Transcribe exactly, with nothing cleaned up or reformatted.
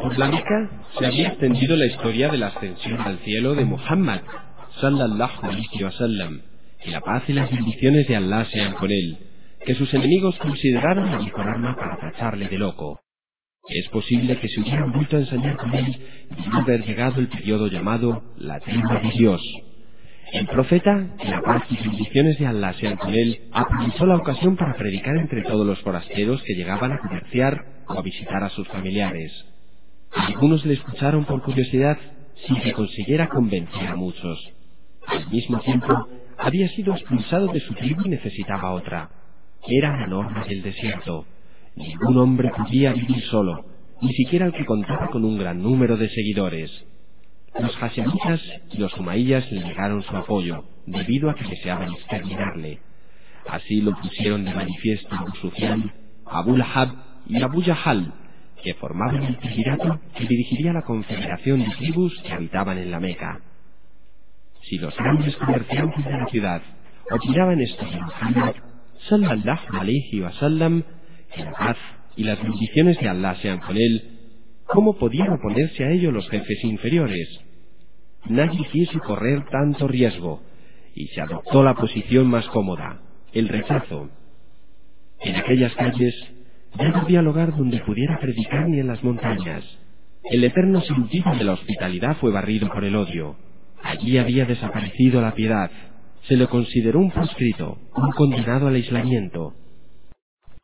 Por la Meca se había extendido la historia de la ascensión al cielo de Muhammad, sallallahu alayhi wa sallam, y la paz y las bendiciones de Allah sean con él, que sus enemigos consideraron la mejor arma para tacharle de loco. Es posible que se hubieran vuelto a ensañar con él y no haber llegado el periodo llamado la tregua de Dios. El profeta, que la paz y bendiciones de Allah sean con él, aprovechó la ocasión para predicar entre todos los forasteros que llegaban a comerciar o a visitar a sus familiares. Algunos le escucharon por curiosidad sin que consiguiera convencer a muchos. Al mismo tiempo, había sido expulsado de su tribu y necesitaba otra. Era la norma del desierto. Ningún hombre podía vivir solo, ni siquiera el que contaba con un gran número de seguidores. Los hashemitas y los umayyas le negaron su apoyo, debido a que deseaban exterminarle. Así lo pusieron de manifiesto Abu Sufyan, Abu Lahab y Abu Jahal, que formaban el triunvirato que dirigiría la confederación de tribus que habitaban en la Meca. Si los grandes comerciantes de la ciudad opinaban esto de Muhammad, sallallahu alayhi wa sallam, que la paz y las bendiciones de Allah sean con él, ¿cómo podían oponerse a ello los jefes inferiores? Nadie quiso correr tanto riesgo, y se adoptó la posición más cómoda, el rechazo. En aquellas calles ya no había lugar donde pudiera predicar ni en las montañas. El eterno sentido de la hospitalidad fue barrido por el odio. Allí había desaparecido la piedad. Se le consideró un proscrito, un condenado al aislamiento.